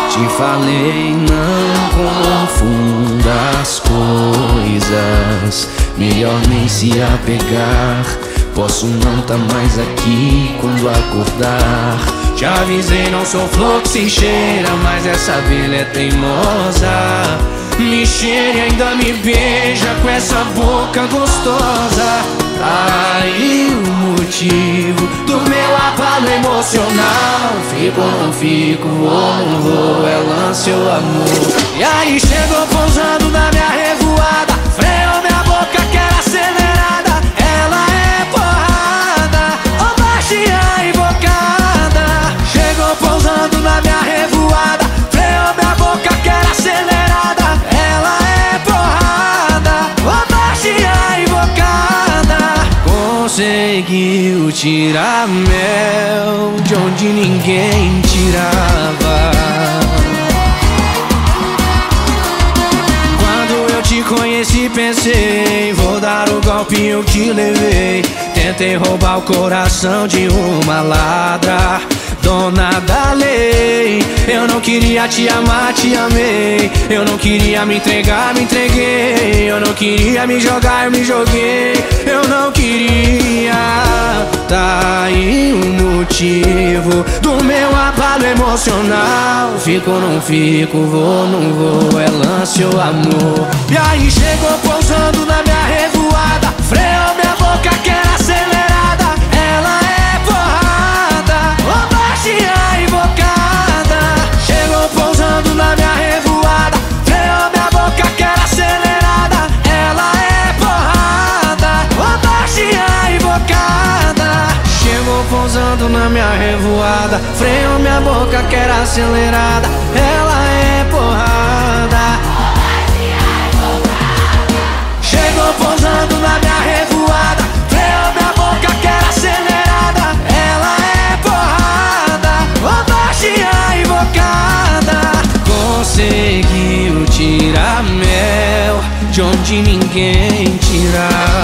Te falei, não confunda as coisas. Melhor nem se apegar. Posso não tá mais aqui quando acordar. Te avisei, não sou flor que se cheira, mas essa abelha é teimosa. Me cheira e ainda me beija com essa boca gostosa. Aí o motivo do meu abalo emocional. Fico ou não fico, vou ou não vou, é lance ou amor. E aí chegou pousando na minha revoada, freou minha boca que era acelerada. Ela é porrada, ou baixinha invocada. Chegou pousando na minha revoada, freou minha boca que era acelerada. Ela é porrada, ou baixinha invocada. Conseguiu tirar mel de onde ninguém tirava. Quando eu te conheci pensei, vou dar o golpe eu que levei. Tentei roubar o coração de uma ladra, dona da lei. Eu não queria te amar, te amei. Eu não queria me entregar, me entreguei. Eu não queria me jogar, eu me joguei. Eu não queria. Tá aí o motivo do meu abalo emocional. Fico ou não fico, vou ou não vou, é lance ou amor. E aí chegou pousando na minha revoada, freou minha boca que era acelerada. Ela é porrada, ou baixinha invocada. Chegou pousando na minha revoada, freou minha boca que era acelerada. Ela é porrada, ou baixinha invocada. Chegou pousando na minha revoada, freou minha boca que era acelerada. Ela é porrada. Chegou pousando na minha revoada, freou minha boca que era acelerada. Ela é porrada, ou baixinha invocada. Conseguiu tirar mel de onde ninguém tirava.